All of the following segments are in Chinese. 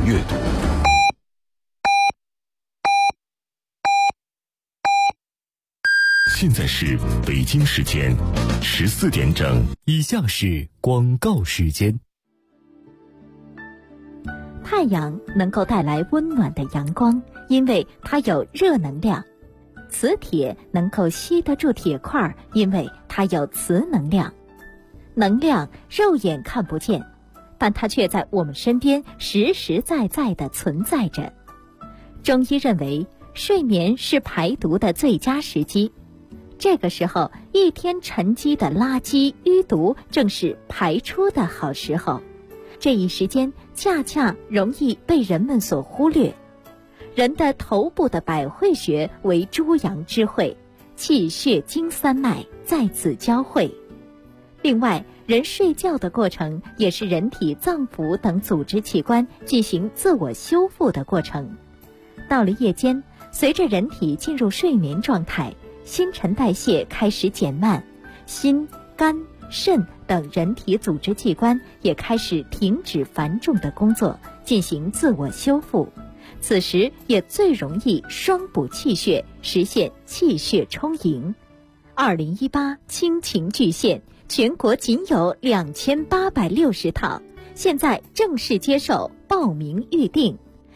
阅读。现在是北京时间14点整， 以下是广告时间。 太阳能够带来温暖的阳光，因为它有热能量。磁铁能够吸得住铁块，因为它有磁能量。能量肉眼看不见，但它却在我们身边实实在在地存在着。中医认为，睡眠是排毒的最佳时机。这个时候，一天沉积的垃圾淤毒正是排出的好时候。这一时间恰恰容易被人们所忽略。人的头部的百会穴为诸阳之会，气血经三脉在此交汇。另外，人睡觉的过程也是人体脏腑等组织器官进行自我修复的过程。到了夜间，随着人体进入睡眠状态，新陈代谢开始减慢，心、肝、肾等人体组织器官也开始停止繁重的工作，进行自我修复。此时也最容易双补气血，实现气血充盈。2018亲情巨献，全国仅有2860套，现在正式接受报名预定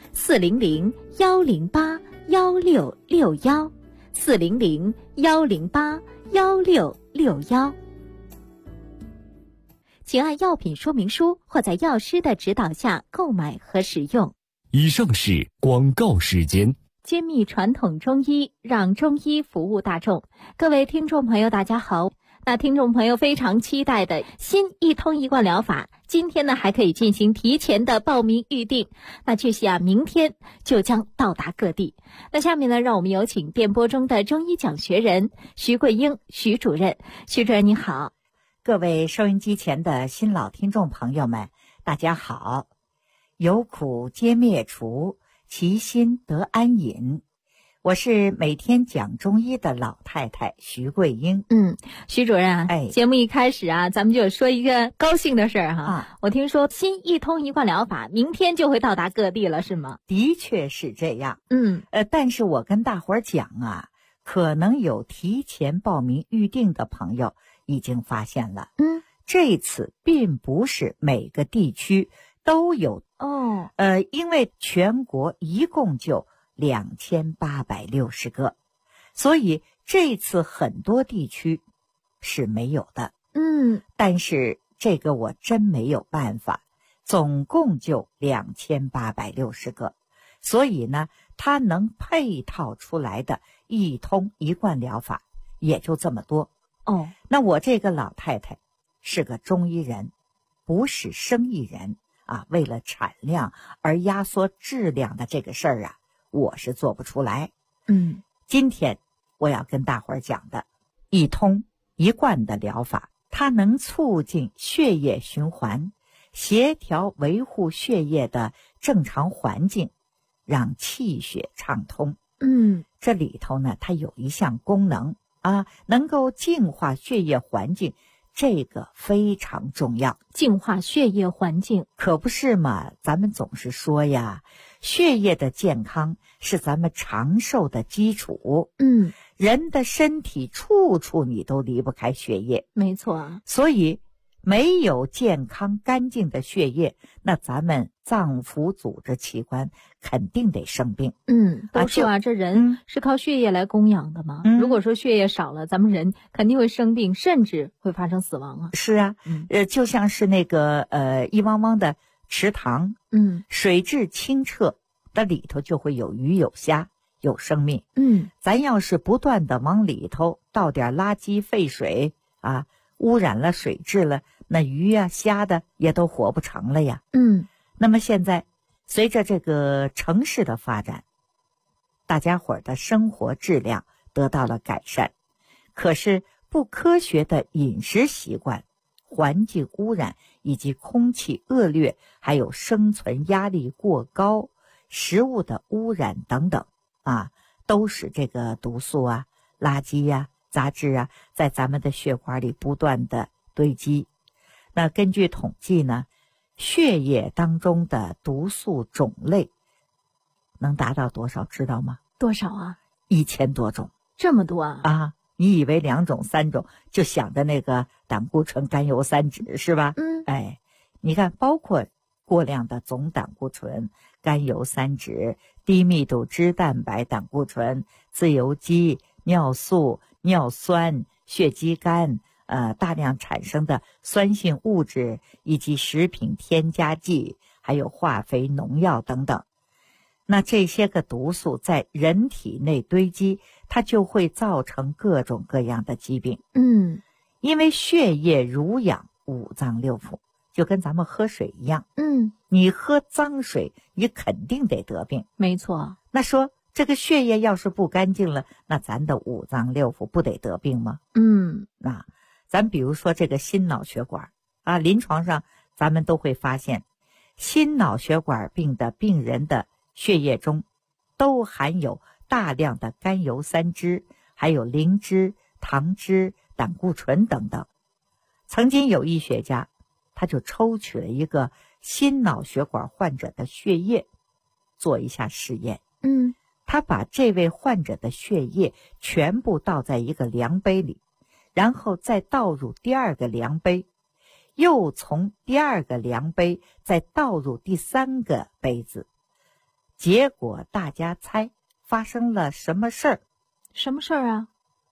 ，400-108-1661，400-108-1661。请按药品说明书或在药师的指导下购买和使用。 以上是广告时间。 揭秘传统中医，让中医服务大众。各位听众朋友大家好，那听众朋友非常期待的新一通一贯疗法，今天呢还可以进行提前的报名预定，那据悉明天就将到达各地。那下面呢，让我们有请电波中的中医讲学人徐桂英徐主任。徐主任你好。 各位收音机前的新老听众朋友们大家好。有苦皆灭除，其心得安隐。我是每天讲中医的老太太徐桂英。 徐主任啊，节目一开始啊，咱们就说一个高兴的事儿哈。我听说新一通一贯疗法明天就会到达各地了，是吗？ 的确是这样。但是我跟大伙儿讲啊，可能有提前报名预定的朋友已经发现了。这次并不是每个地区都有因为全国一共就2860个，所以这次很多地区是没有的。但是这个我真没有办法，总共就2860个，所以呢，它能配套出来的一通一贯疗法也就这么多。那我这个老太太是个中医人，不是生意人。为了产量而压缩质量的这个事儿啊，我是做不出来。今天我要跟大伙儿讲的一通一贯的疗法，它能促进血液循环，协调维护血液的正常环境，让气血畅通。这里头呢，它有一项功能能够净化血液环境，这个非常重要。 净化血液环境可不是嘛，咱们总是说呀，血液的健康是咱们长寿的基础。人的身体处处你都离不开血液。 没错。 所以没有健康干净的血液，那咱们脏腑组织器官肯定得生病。 都说这人是靠血液来供养的嘛。如果说血液少了，咱们人肯定会生病，甚至会发生死亡啊。 是啊。就像是那个一汪汪的池塘，水质清澈，那里头就会有鱼有虾，有生命。咱要是不断的往里头倒点垃圾废水污染了水质了，那鱼呀虾的也都活不成了呀。那么现在随着这个城市的发展，大家伙儿的生活质量得到了改善，可是不科学的饮食习惯、环境污染以及空气恶劣，还有生存压力过高、食物的污染等等都使这个毒素垃圾杂质在咱们的血管里不断的堆积。那根据统计呢， 血液当中的毒素种类能达到多少知道吗？ 多少啊 ？1000多种。 这么多啊？ 啊，你以为2种3种就想着那个胆固醇、甘油三酯是吧？哎，你看，包括过量的总胆固醇、甘油三酯、低密度脂蛋白胆固醇、自由基、尿素、尿酸、血肌酐，大量产生的酸性物质，以及食品添加剂，还有化肥、农药等等。那这些个毒素在人体内堆积，它就会造成各种各样的疾病。因为血液濡养五脏六腑，就跟咱们喝水一样。你喝脏水，你肯定得得病。 没错。那说这个血液要是不干净了，那咱的五脏六腑不得得病吗？那咱比如说这个心脑血管啊，临床上咱们都会发现，心脑血管病的病人的血液中都含有大量的甘油三酯，还有磷脂、糖脂、胆固醇等等。曾经有医学家，他就抽取了一个心脑血管患者的血液，做一下试验。他把这位患者的血液全部倒在一个量杯里，然后再倒入第二个量杯，又从第二个量杯再倒入第三个杯子。结果大家猜发生了什么事儿？ 什么事儿啊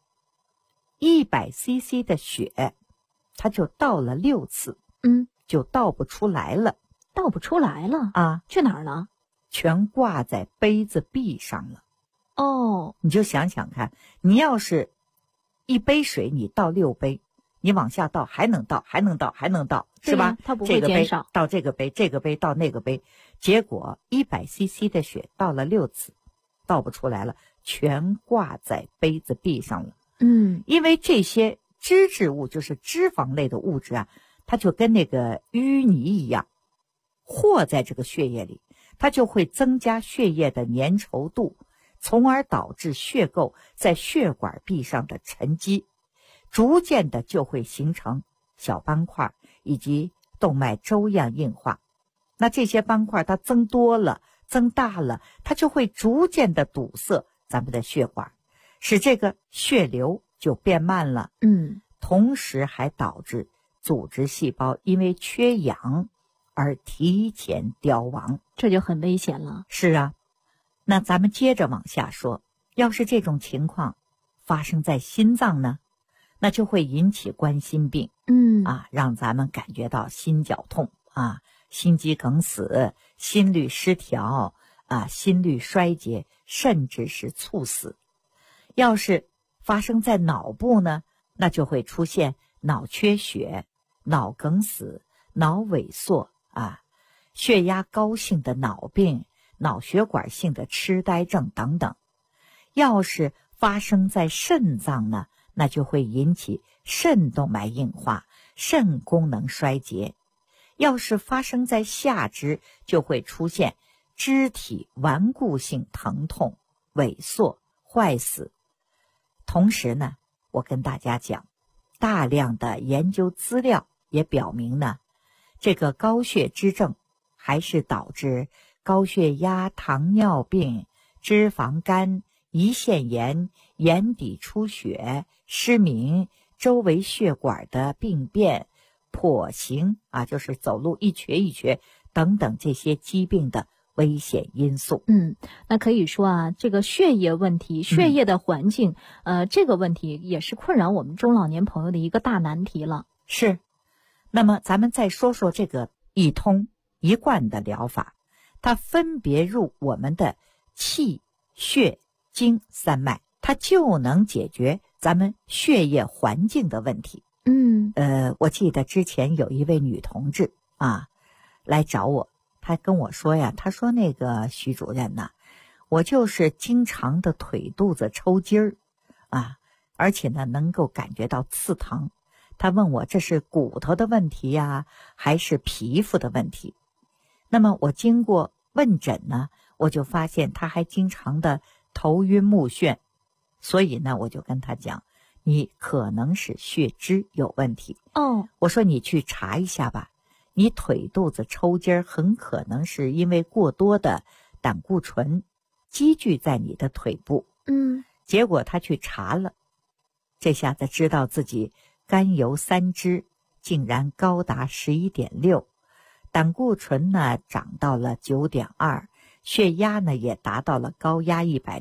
？100cc 的血，他就倒了6次，就倒不出来了。 倒不出来了啊？ 去哪儿了？ 全挂在杯子壁上了。 哦， 你就想想看，你要是一杯水你倒6杯，你往下倒还能倒，还能倒，还能倒，是吧？ 它不会减少。 倒这个杯，这个杯倒那个杯，结果100cc 的血倒了6次，倒不出来了，全挂在杯子壁上了。因为这些脂质物，就是脂肪类的物质啊，它就跟那个淤泥一样，和在这个血液里，它就会增加血液的粘稠度，从而导致血垢在血管壁上的沉积，逐渐的就会形成小斑块以及动脉粥样硬化。那这些斑块它增多了、增大了，它就会逐渐的堵塞咱们的血管，使这个血流就变慢了。同时还导致组织细胞因为缺氧而提前凋亡， 这就很危险了。 是啊，那咱们接着往下说，要是这种情况发生在心脏呢，那就会引起冠心病。让咱们感觉到心绞痛啊，心肌梗死、心律失调啊，心律衰竭，甚至是猝死。要是发生在脑部呢，那就会出现脑缺血、脑梗死、脑萎缩啊，血压高性的脑病、脑血管性的痴呆症等等。要是发生在肾脏呢，那就会引起肾动脉硬化、肾功能衰竭。要是发生在下肢，就会出现肢体顽固性疼痛、萎缩、坏死。同时呢，我跟大家讲，大量的研究资料也表明呢，这个高血脂症还是导致高血压、糖尿病、脂肪肝、胰腺炎、眼底出血、失明、周围血管的病变、跛行啊，就是走路一瘸一瘸等等这些疾病的危险因素。 那可以说啊，这个血液问题、血液的环境，这个问题也是困扰我们中老年朋友的一个大难题了。 是。那么咱们再说说这个一通一贯的疗法，它分别入我们的气、血、精三脉，它就能解决咱们血液环境的问题。我记得之前有一位女同志啊来找我，她跟我说呀，她说那个徐主任呐，我就是经常的腿肚子抽筋儿啊，而且呢能够感觉到刺疼。她问我这是骨头的问题呀，还是皮肤的问题？那么我经过问诊呢，我就发现她还经常的头晕目眩，所以呢我就跟她讲，你可能是血脂有问题。我说你去查一下吧， 你腿肚子抽筋很可能是因为过多的胆固醇积聚在你的腿部。结果他去查了，这下子知道自己甘油三酯竟然高达11.6，胆固醇呢涨到了9.2，血压呢也达到了高压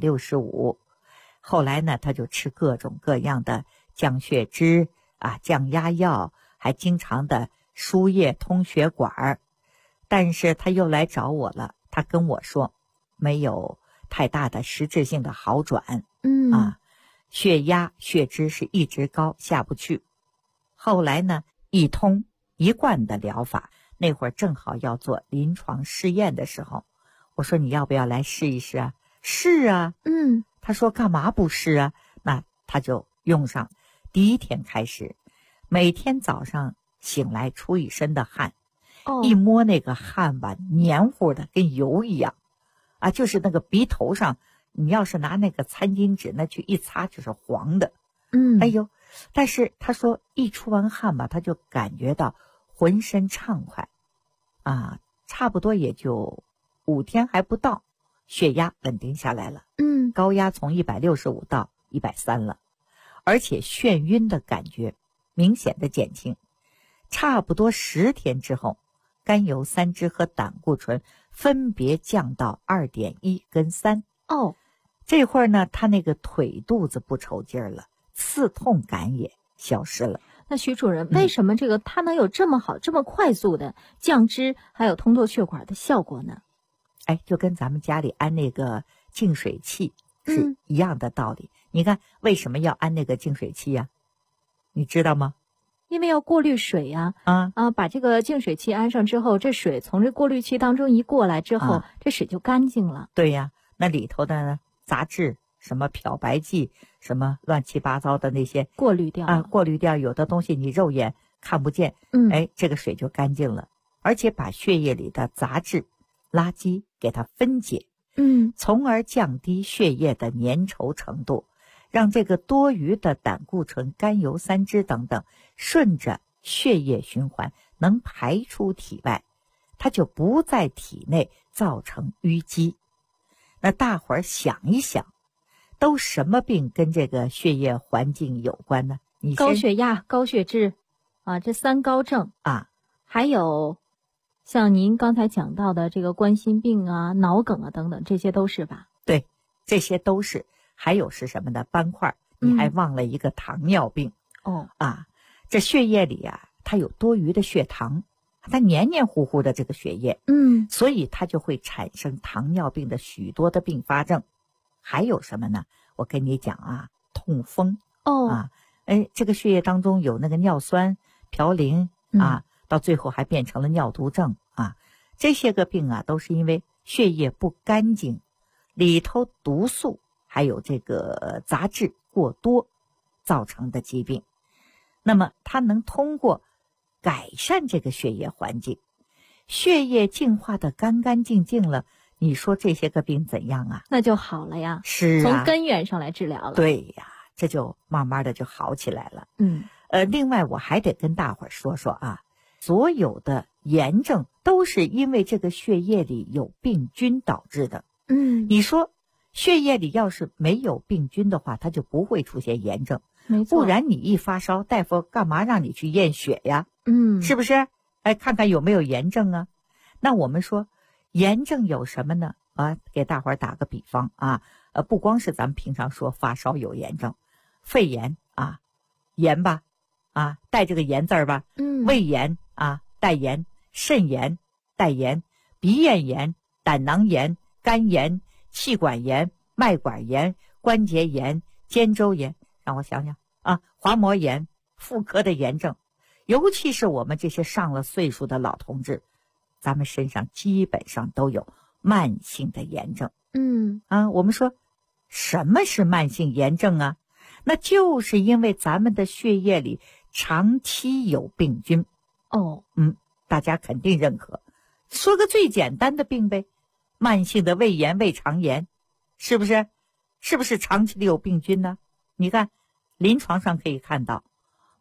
165。后来呢，他就吃各种各样的降血脂降压药，还经常的输液通血管。但是他又来找我了，他跟我说没有太大的实质性的好转。血压血脂是一直高下不去。后来呢，一通一贯的疗法，那会儿正好要做临床试验的时候，我说你要不要来试一试啊？是啊。他说干嘛不试啊？那他就用上。第一天开始，每天早上醒来出一身的汗，一摸那个汗吧，黏糊的跟油一样就是那个鼻头上，你要是拿那个餐巾纸那去一擦就是黄的。哎呦，但是他说一出完汗吧，他就感觉到浑身畅快差不多也就5天还不到，血压稳定下来了。高压从165到130了，而且眩晕的感觉明显的减轻。差不多10天之后，甘油三酯和胆固醇分别降到2.1跟3。这会儿呢，他那个腿肚子不抽筋了，刺痛感也消失了。 那徐主任，为什么这个它能有这么好、这么快速的降脂，还有通透血管的效果呢？ 就跟咱们家里安那个净水器是一样的道理。你看为什么要安那个净水器呀？你知道吗？ 因为要过滤水呀。把这个净水器安上之后，这水从这过滤器当中一过来之后，这水就干净了。 对呀，那里头的杂质，什么漂白剂，什么乱七八糟的那些过滤掉过滤掉，有的东西你肉眼看不见。这个水就干净了，而且把血液里的杂质垃圾给它分解，从而降低血液的粘稠程度，让这个多余的胆固醇、甘油三酯等等顺着血液循环能排出体外，它就不在体内造成淤积。那大伙儿想一想，都什么病跟这个血液环境有关呢？ 高血压、高血脂这3高症还有像您刚才讲到的这个冠心病脑梗等等，这些都是吧？ 对，这些都是。还有是什么呢？斑块。你还忘了一个糖尿病。这血液里它有多余的血糖，它黏黏糊糊的这个血液，所以它就会产生糖尿病的许多的并发症。还有什么呢？我跟你讲痛风。这个血液当中有那个尿酸嘌呤到最后还变成了尿毒症这些个病都是因为血液不干净，里头毒素还有这个杂质过多造成的疾病。那么它能通过改善这个血液环境，血液净化的干干净净了，你说这些个病怎样那就好了呀。 是从根源上来治疗了。 对呀，这就慢慢的就好起来了。另外我还得跟大伙儿说说所有的炎症都是因为这个血液里有病菌导致的。你说血液里要是没有病菌的话，它就不会出现炎症。 没错。 不然你一发烧，大夫干嘛让你去验血呀？是不是？看看有没有炎症那我们说炎症有什么呢？给大伙儿打个比方不光是咱们平常说发烧有炎症，肺炎炎吧带这个炎字儿吧。胃炎带炎，肾炎带炎，鼻咽炎、胆囊炎、肝炎、气管炎、脉管炎、关节炎、肩周炎，让我想想滑膜炎，妇科的炎症。尤其是我们这些上了岁数的老同志，咱们身上基本上都有慢性的炎症。我们说什么是慢性炎症那就是因为咱们的血液里长期有病菌。大家肯定认可。说个最简单的病呗，慢性的胃炎、胃肠炎，是不是？是不是长期的有病菌呢？你看临床上可以看到，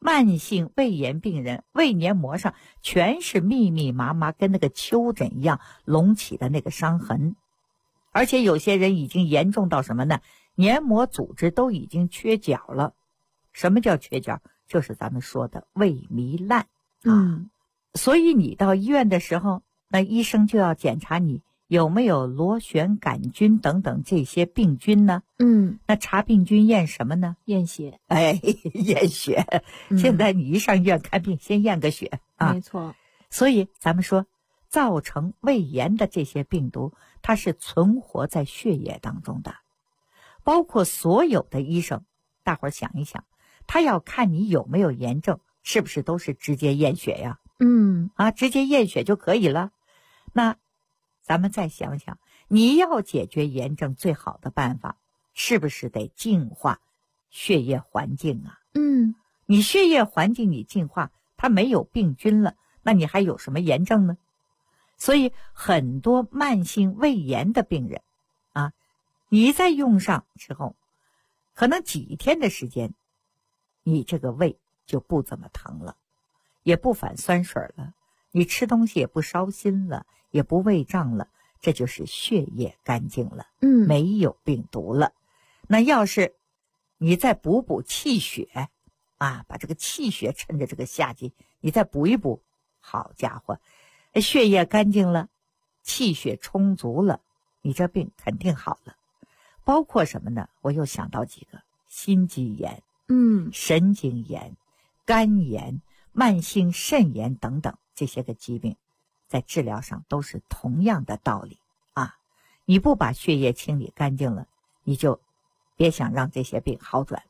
慢性胃炎病人胃黏膜上全是密密麻麻跟那个丘疹一样隆起的那个伤痕，而且有些人已经严重到什么呢？黏膜组织都已经缺角了。什么叫缺角？就是咱们说的胃糜烂啊。所以你到医院的时候，那医生就要检查你有没有螺旋杆菌等等这些病菌呢？那查病菌验什么呢？ 验血。 验血。现在你一上医院看病，先验个血啊。 没错。 所以咱们说，造成胃炎的这些病毒，它是存活在血液当中的。包括所有的医生，大伙儿想一想，他要看你有没有炎症，是不是都是直接验血呀？直接验血就可以了。那咱们再想想，你要解决炎症最好的办法，是不是得净化血液环境啊？你血液环境你净化，它没有病菌了，那你还有什么炎症呢？所以很多慢性胃炎的病人啊，你再用上之后，可能几天的时间，你这个胃就不怎么疼了，也不反酸水了，你吃东西也不烧心了，也不胃胀了，这就是血液干净了，没有病毒了。那要是你再补气血啊，把这个气血趁着这个夏季你再补一补，好家伙，血液干净了，气血充足了，你这病肯定好了。包括什么呢？我又想到几个：心肌炎、神经炎、肝炎、慢性肾炎等等，这些个疾病在治疗上都是同样的道理啊。你不把血液清理干净了，你就别想让这些病好转。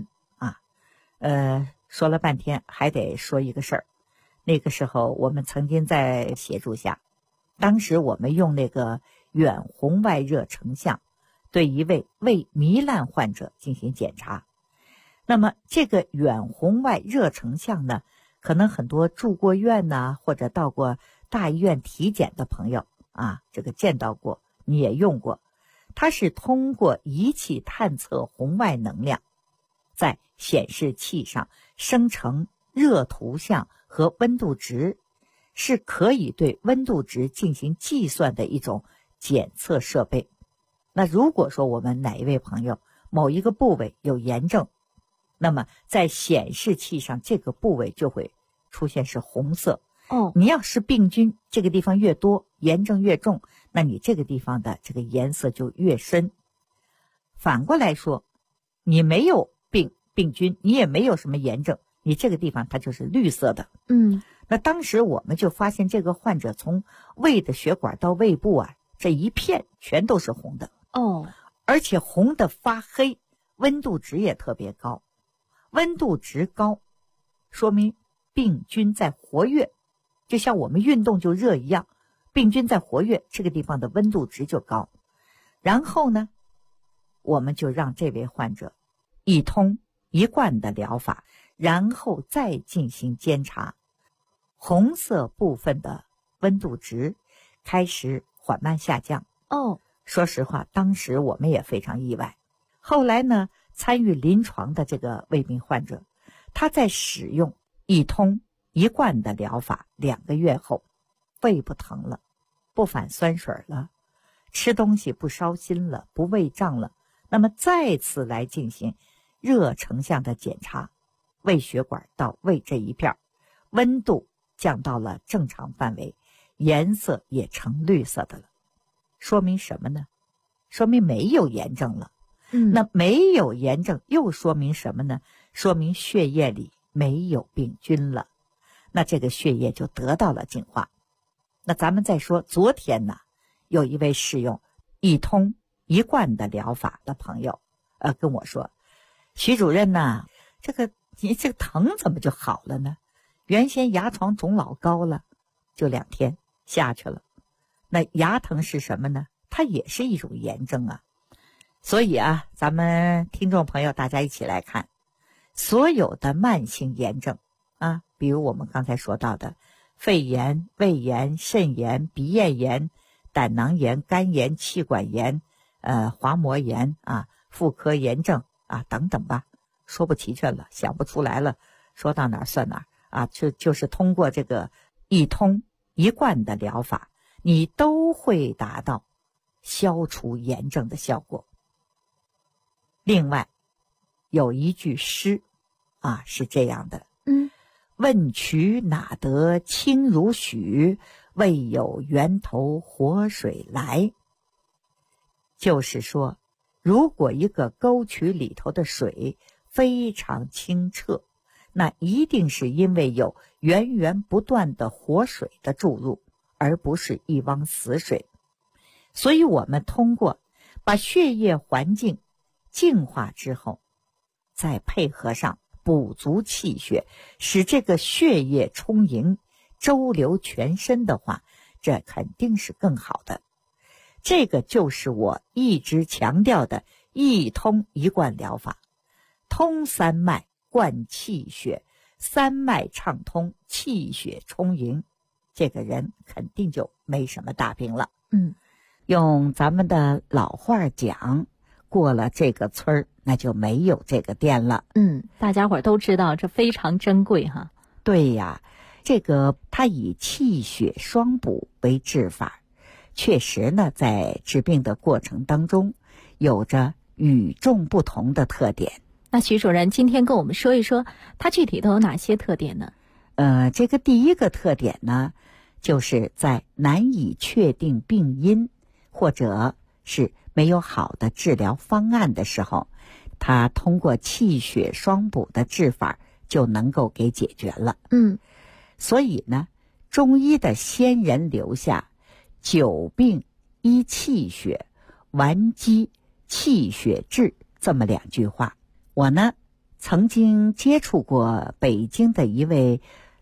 说了半天还得说一个事儿。那个时候我们曾经在协助下，当时我们用那个远红外热成像对一位胃糜烂患者进行检查。那么这个远红外热成像呢，可能很多住过院呐，或者到过大医院体检的朋友啊，这个见到过，你也用过。它是通过仪器探测红外能量，在显示器上生成热图像和温度值，是可以对温度值进行计算的一种检测设备。那如果说我们哪一位朋友某一个部位有炎症，那么在显示器上这个部位就会出现是红色。你要是病菌这个地方越多，炎症越重，那你这个地方的这个颜色就越深。反过来说，你没有病菌，你也没有什么炎症，你这个地方它就是绿色的。那当时我们就发现这个患者从胃的血管到胃部啊，这一片全都是红的。而且红的发黑，温度值也特别高。温度值高，说明病菌在活跃，就像我们运动就热一样，病菌在活跃，这个地方的温度值就高。然后呢，我们就让这位患者一通一贯的疗法，然后再进行监察。红色部分的温度值开始缓慢下降。说实话，当时我们也非常意外。后来呢，参与临床的这个胃病患者，他在使用一通一贯的疗法2个月后，胃不疼了，不反酸水了，吃东西不烧心了，不胃胀了。那么再次来进行热成像的检查，胃血管到胃这一片温度降到了正常范围，颜色也呈绿色的了。说明什么呢？说明没有炎症了。那没有炎症又说明什么呢？说明血液里没有病菌了，那这个血液就得到了净化。那咱们再说昨天呢，有一位使用一通一贯的疗法的朋友跟我说，徐主任呢，你这个疼怎么就好了呢？原先牙床肿老高了，就2天下去了。那牙疼是什么呢？它也是一种炎症啊。所以啊，咱们听众朋友大家一起来看，所有的慢性炎症啊，比如我们刚才说到的肺炎、胃炎、肾炎、鼻咽炎、胆囊炎、肝炎、气管炎、滑膜炎啊、妇科炎症啊等等吧，说不齐全了，想不出来了， 说到哪儿算哪儿啊，就是通过这个一通一贯的疗法，你都会达到消除炎症的效果。另外有一句诗啊是这样的，问渠哪得清如许，为有源头活水来。就是说，如果一个沟渠里头的水非常清澈，那一定是因为有源源不断的活水的注入，而不是一汪死水。所以我们通过把血液环境净化之后，再配合上补足气血，使这个血液充盈周流全身的话，这肯定是更好的。这个就是我一直强调的一通一贯疗法，通三脉贯气血，三脉畅通，气血充盈，这个人肯定就没什么大病了。用咱们的老话讲，过了这个村儿，那就没有这个店了。 大家伙都知道这非常珍贵哈。 对呀，这个它以气血双补为治法，确实呢，在治病的过程当中有着与众不同的特点。 那徐主任今天跟我们说一说，它具体都有哪些特点呢？ 这个第一个特点呢，就是在难以确定病因或者是没有好的治疗方案的时候，它通过气血双补的治法就能够给解决了。所以呢，中医的先人留下久病医气血，顽疾气血治这么两句话。我呢曾经接触过北京的一位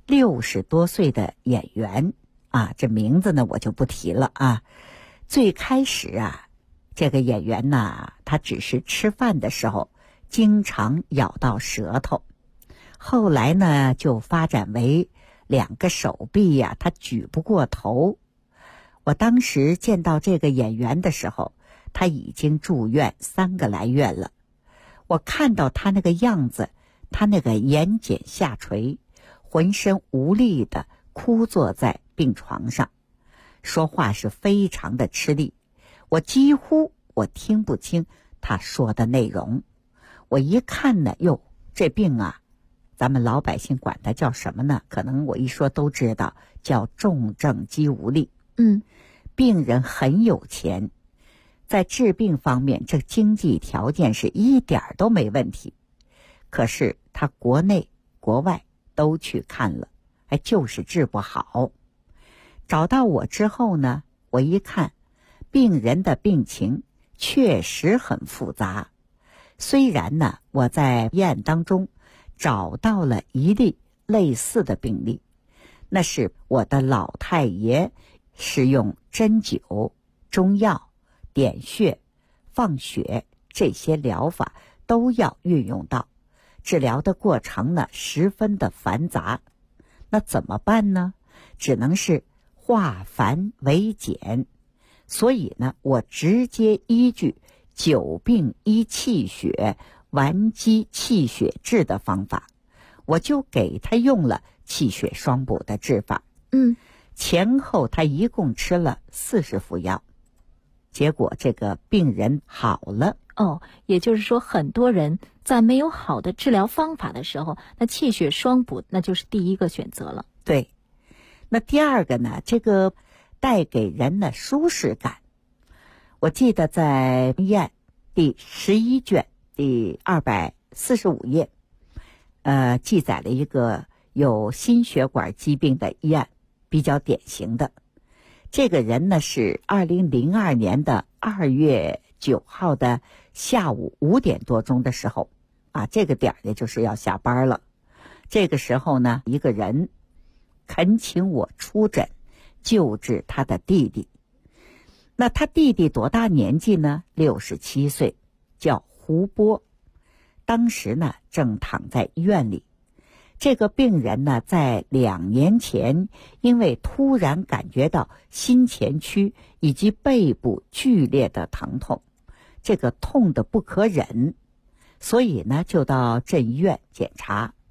60多岁的演员啊，这名字呢我就不提了啊。最开始啊，这个演员呢，他只是吃饭的时候经常咬到舌头，后来呢就发展为2个手臂呀，他举不过头。我当时见到这个演员的时候，他已经住院3个来月了。我看到他那个样子，他那个眼睑下垂，浑身无力的枯坐在病床上，说话是非常的吃力，我几乎听不清他说的内容。我一看呢，这病啊，咱们老百姓管它叫什么呢？可能我一说都知道，叫重症肌无力。病人很有钱，在治病方面，这经济条件是一点都没问题。可是他国内国外都去看了，就是治不好。找到我之后呢，我一看病人的病情确实很复杂。虽然呢，我在医案当中找到了一例类似的病例，那是我的老太爷使用针灸、中药、点穴、放血这些疗法都要运用到，治疗的过程呢十分的繁杂。那怎么办呢？只能是化繁为简。所以呢，我直接依据久病医气血，顽疾气血治的方法，我就给他用了气血双补的治法。前后他一共吃了40副药，结果这个病人好了。 也就是说，很多人在没有好的治疗方法的时候，那气血双补那就是第一个选择了。 对，那第二个呢，这个带给人的舒适感。我记得在医案第11卷第245页，记载了一个有心血管疾病的医案，比较典型的。这个人呢是2002年的2月9号的下午5点多钟的时候啊，这个点呢就是要下班了。这个时候呢，一个人恳请我出诊救治他的弟弟。那他弟弟多大年纪呢？67岁，叫胡波。当时呢正躺在医院里。这个病人呢在2年前因为突然感觉到心前区以及背部剧烈的疼痛，这个痛得不可忍，所以呢就到镇医院检查。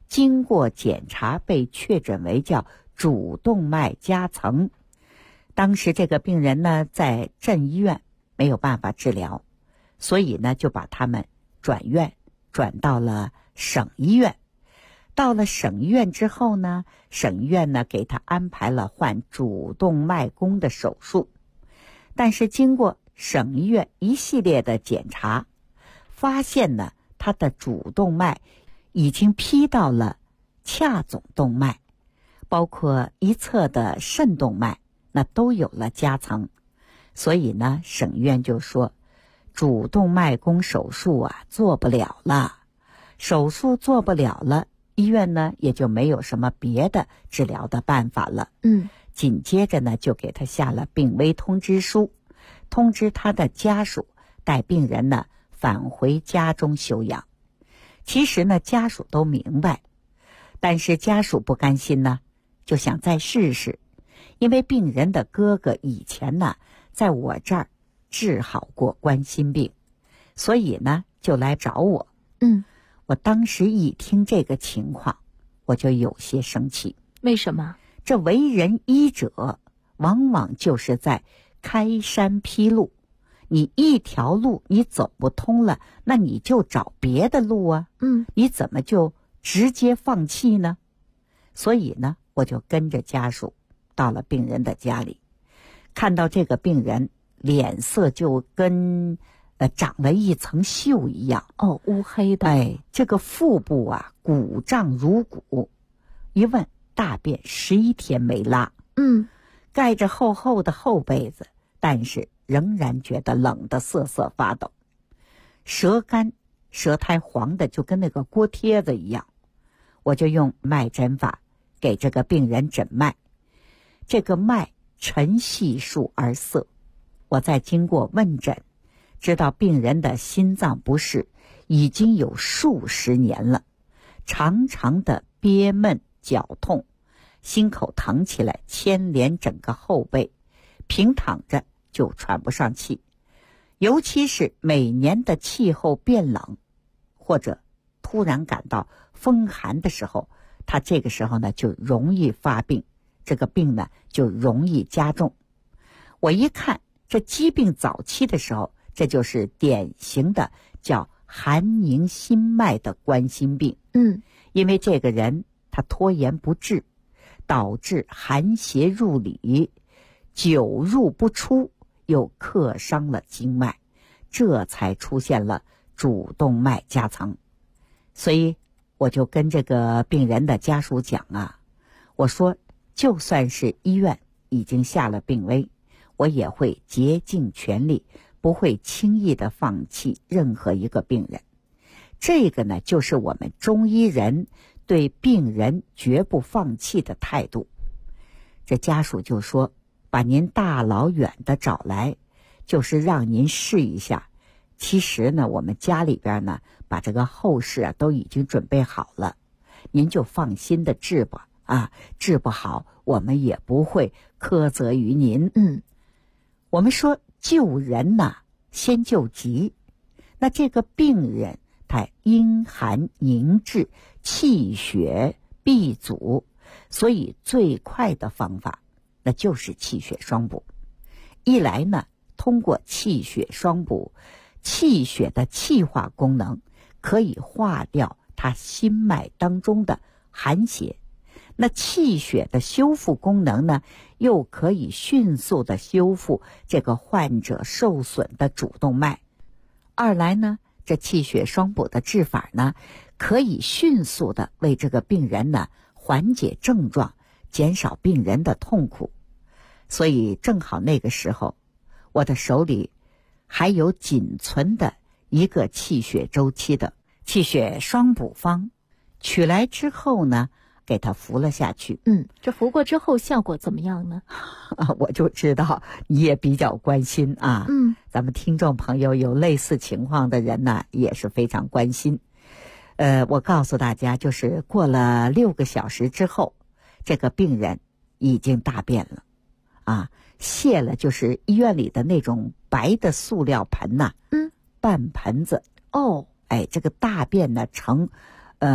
经过检查被确诊为叫主动脉夹层。当时这个病人呢在镇医院没有办法治疗，所以呢就把他们转院，转到了省医院。到了省医院之后呢，省医院呢给他安排了换主动脉弓的手术。但是经过省医院一系列的检查，发现呢他的主动脉已经劈到了髂总动脉，包括一侧的肾动脉那都有了夹层。所以呢省医院就说主动脉弓手术啊做不了了。手术做不了了，医院呢也就没有什么别的治疗的办法了。紧接着呢就给他下了病危通知书，通知他的家属带病人呢返回家中休养。其实呢家属都明白，但是家属不甘心呢，就想再试试。因为病人的哥哥以前呢在我这儿治好过冠心病，所以呢就来找我。我当时一听这个情况，我就有些生气。 为什么？ 这为人医者往往就是在开山劈路，你一条路你走不通了，那你就找别的路啊。你怎么就直接放弃呢？所以呢我就跟着家属到了病人的家里，看到这个病人脸色就跟长了一层锈一样。 乌黑的。 这个腹部啊鼓胀如鼓，一问大便11天没拉。盖着厚厚的厚被子，但是仍然觉得冷得瑟瑟发抖，舌干舌苔黄的就跟那个锅贴子一样。我就用脉诊法给这个病人诊脉，这个脉沉细数而涩。我再经过问诊，知道病人的心脏不适已经有数十年了，常常的憋闷绞痛，心口疼起来牵连整个后背，平躺着就喘不上气。尤其是每年的气候变冷，或者突然感到风寒的时候，他这个时候呢就容易发病，这个病呢就容易加重。我一看这疾病早期的时候，这就是典型的叫寒凝心脉的冠心病。因为这个人他拖延不治，导致寒邪入里，久入不出，又克伤了经脉，这才出现了主动脉夹层。所以我就跟这个病人的家属讲啊，我说就算是医院已经下了病危，我也会竭尽全力，不会轻易的放弃任何一个病人。这个呢就是我们中医人对病人绝不放弃的态度。这家属就说把您大老远的找来，就是让您试一下。其实呢我们家里边呢把这个后事啊都已经准备好了，您就放心的治吧。治不好我们也不会苛责于您。我们说救人呐先救急，那这个病人他阴寒凝滞，气血闭阻，所以最快的方法那就是气血双补。一来呢通过气血双补，气血的气化功能可以化掉他心脉当中的寒邪，那气血的修复功能呢又可以迅速的修复这个患者受损的主动脉。二来呢这气血双补的治法呢可以迅速的为这个病人呢缓解症状，减少病人的痛苦。所以正好那个时候我的手里还有仅存的一个气血周期的气血双补方，取来之后呢给他服了下去。 这服过之后效果怎么样呢？ 我就知道你也比较关心啊。咱们听众朋友有类似情况的人呢也是非常关心。我告诉大家，就是过了6个小时之后，这个病人已经大便了泄了，就是医院里的那种白的塑料盆半盆子。这个大便呢呈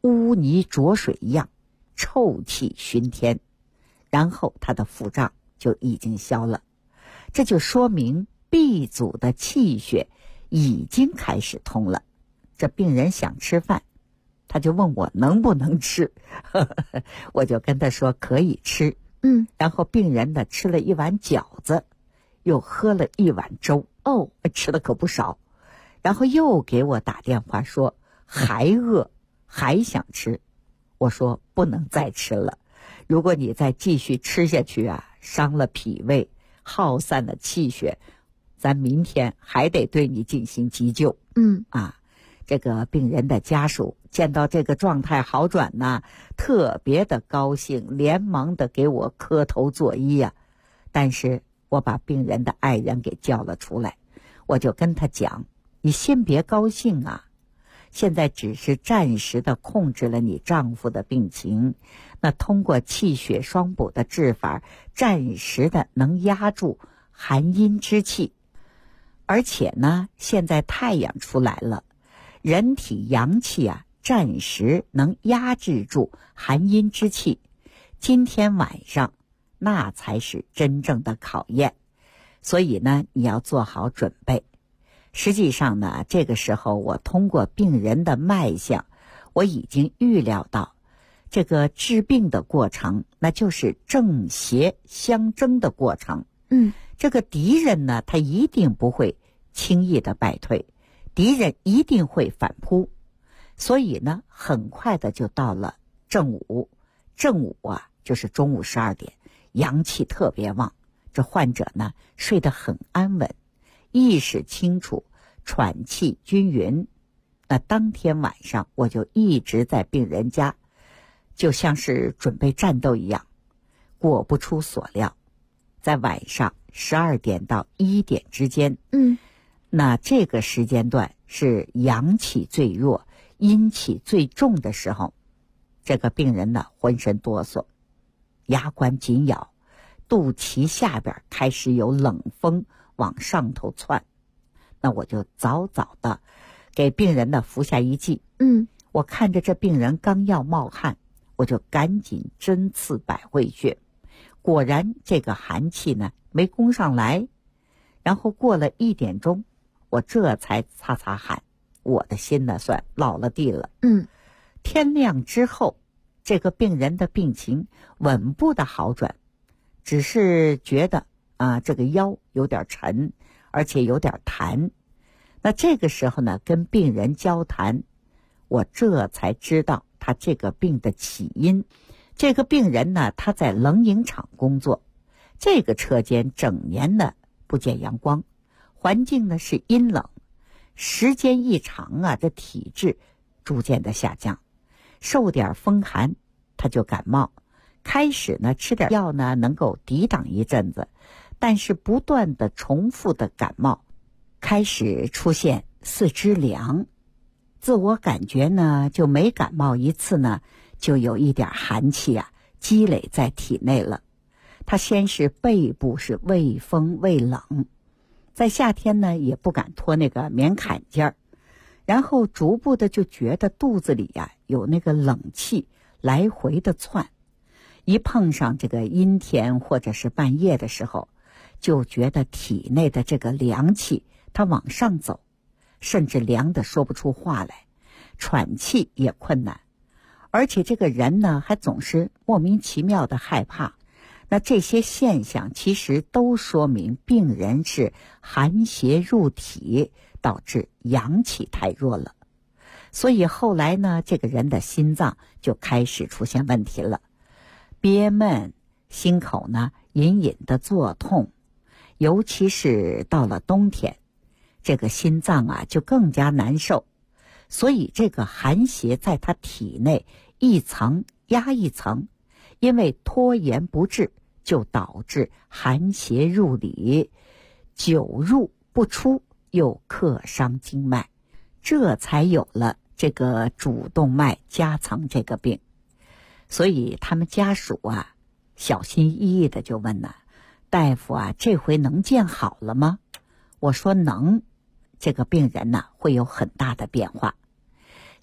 污泥浊水一样，臭气熏天。然后他的腹胀就已经消了，这就说明 B 组的气血已经开始通了。这病人想吃饭，他就问我能不能吃我就跟他说可以吃。然后病人呢吃了一碗饺子，又喝了一碗粥，吃的可不少。然后又给我打电话说还饿，还想吃。我说不能再吃了，如果你再继续吃下去啊，伤了脾胃，耗散了气血，咱明天还得对你进行急救。这个病人的家属见到这个状态好转呢，特别的高兴，连忙的给我磕头作揖呀。但是我把病人的爱人给叫了出来，我就跟他讲，你先别高兴啊，现在只是暂时的控制了你丈夫的病情，那通过气血双补的治法，暂时的能压住寒阴之气。而且呢，现在太阳出来了，人体阳气啊，暂时能压制住寒阴之气。今天晚上那才是真正的考验，所以呢，你要做好准备。实际上呢，这个时候我通过病人的脉象，我已经预料到这个治病的过程，那就是正邪相争的过程。这个敌人呢，他一定不会轻易的败退，敌人一定会反扑。所以呢，很快的就到了正午。正午啊，就是中午12点，阳气特别旺，这患者呢睡得很安稳，意识清楚，喘气均匀。那当天晚上我就一直在病人家，就像是准备战斗一样。果不出所料，在晚上12点到1点之间，那这个时间段是阳气最弱，阴气最重的时候。这个病人呢浑身哆嗦，牙关紧咬，肚脐下边开始有冷风往上头窜。那我就早早的给病人呢服下一剂。我看着这病人刚要冒汗，我就赶紧针刺百会穴。果然这个寒气呢没攻上来。然后过了1点钟，我这才擦擦汗，我的心呢算落了地了。天亮之后，这个病人的病情稳步的好转，只是觉得这个腰有点沉，而且有点痰。那这个时候呢，跟病人交谈，我这才知道他这个病的起因。这个病人呢，他在冷饮厂工作，这个车间整年呢不见阳光，环境呢是阴冷，时间一长啊，这体质逐渐的下降，受点风寒他就感冒。开始呢吃点药呢能够抵挡一阵子，但是不断的重复的感冒，开始出现四肢凉，自我感觉呢就每感冒一次呢就有一点寒气积累在体内了。他先是背部是畏风畏冷，在夏天呢也不敢脱那个棉坎肩，然后逐步的就觉得肚子里有那个冷气来回的窜，一碰上这个阴天或者是半夜的时候，就觉得体内的这个凉气它往上走，甚至凉的说不出话来，喘气也困难，而且这个人呢还总是莫名其妙的害怕。那这些现象其实都说明病人是寒邪入体，导致阳气太弱了。所以后来呢，这个人的心脏就开始出现问题了，憋闷，心口呢隐隐的作痛，尤其是到了冬天，这个心脏就更加难受。所以这个寒邪在他体内一层压一层，因为拖延不治，就导致寒邪入里，久入不出，又克伤经脉，这才有了这个主动脉夹层这个病。所以他们家属小心翼翼的就问大夫这回能见好了吗？我说能，这个病人会有很大的变化。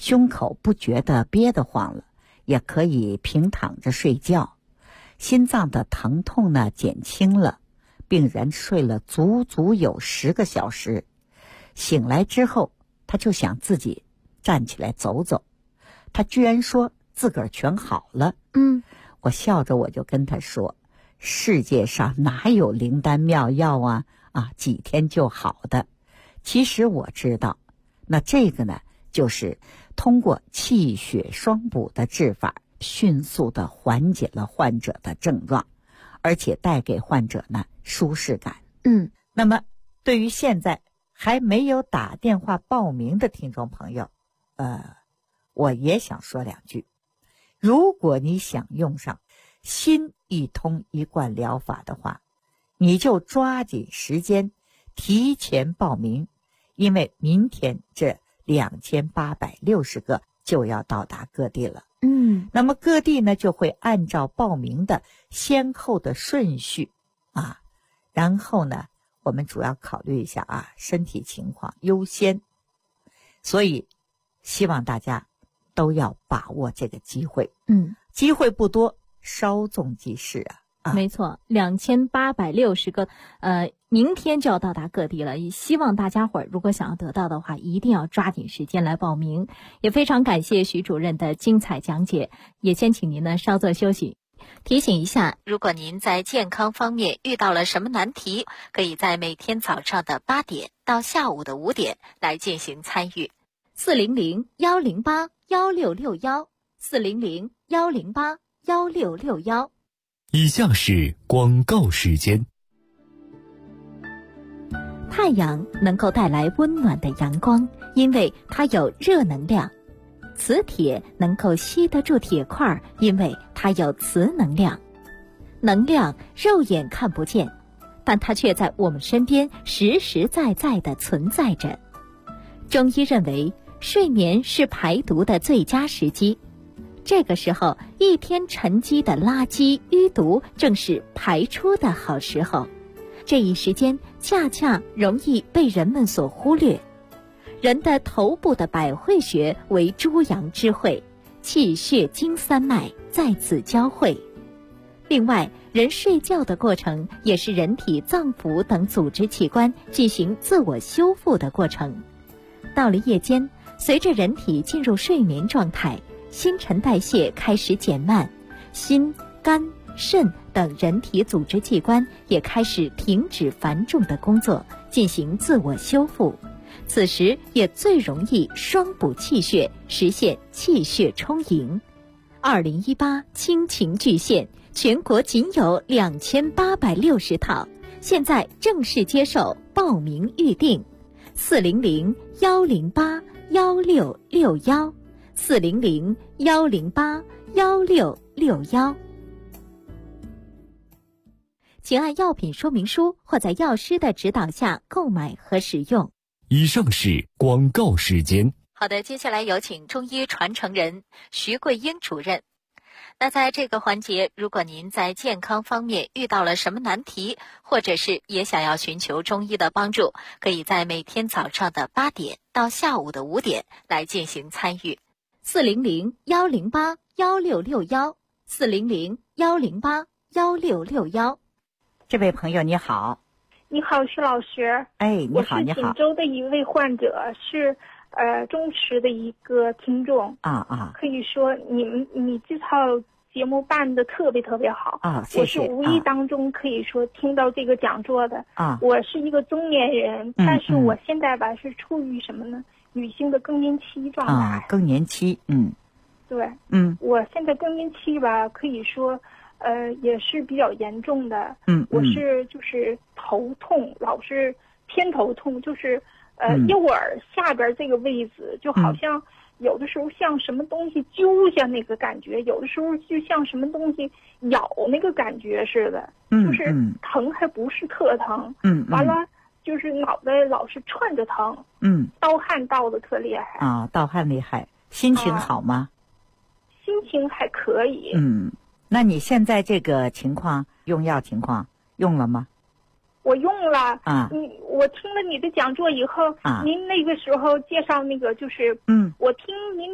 胸口不觉得憋得慌了，也可以平躺着睡觉，心脏的疼痛呢减轻了，病人睡了足足有10个小时，醒来之后他就想自己站起来走走，他居然说自个儿全好了。我笑着我就跟他说，世界上哪有灵丹妙药啊，几天就好的。其实我知道，那这个呢就是通过气血双补的治法，迅速地缓解了患者的症状，而且带给患者呢舒适感。那么对于现在还没有打电话报名的听众朋友，我也想说2句。如果你想用上心一通一贯疗法的话，你就抓紧时间提前报名，因为明天这2860个就要到达各地了。那么各地呢就会按照报名的先后的顺序然后呢我们主要考虑一下身体情况优先，所以希望大家都要把握这个机会。机会不多，稍纵即逝没错，2860个明天就要到达各地了，希望大家伙儿如果想要得到的话，一定要抓紧时间来报名。也非常感谢徐主任的精彩讲解，也先请您呢稍作休息。提醒一下，如果您在健康方面遇到了什么难题，可以在每天早上的8点到下午的5点来进行参与。400-108-1661，400-108-1661。 以下是广告时间。 太阳能够带来温暖的阳光，因为它有热能量。磁铁能够吸得住铁块，因为它有磁能量。能量肉眼看不见，但它却在我们身边实实在在地存在着。中医认为，睡眠是排毒的最佳时机。这个时候，一天沉积的垃圾淤毒正是排出的好时候。这一时间恰恰容易被人们所忽略。人的头部的百会穴为诸阳之会，气血经3脉在此交汇。另外，人睡觉的过程也是人体脏腑等组织器官进行自我修复的过程。到了夜间，随着人体进入睡眠状态，新陈代谢开始减慢，心、肝、肾等人体组织器官也开始停止繁重的工作，进行自我修复。此时也最容易双补气血，实现气血充盈。2018亲情巨献，全国仅有2860套，现在正式接受报名预定。400-108-1661，400-108-1661。请按药品说明书或在药师的指导下购买和使用。 以上是广告时间。 好的，接下来有请中医传承人徐桂英主任。那在这个环节，如果您在健康方面遇到了什么难题，或者是也想要寻求中医的帮助，可以在每天早上的8点到下午的5点来进行参与。400-108-1661，400-108-1661。 这位朋友你好。 你好，徐老师。 你好，你好。 我是锦州的一位患者，是忠实的一个听众可以说你这套节目办的特别特别好谢谢。 我是无意当中可以说听到这个讲座的我是一个中年人，但是我现在吧是处于什么呢？女性的更年期状态。 更年期， 对，我现在更年期吧，可以说也是比较严重的。我是就是头痛，老是偏头痛，就是右耳下边这个位置，就好像有的时候像什么东西揪下那个感觉，有的时候就像什么东西咬那个感觉似的，就是疼还不是特疼。完了就是脑袋老是串着疼。盗汗盗的特厉害。 盗汗厉害。心情好吗？ 心情还可以。 那你现在这个情况，用药情况用了吗？ 我用了。我听了你的讲座以后，您那个时候介绍那个就是，我听您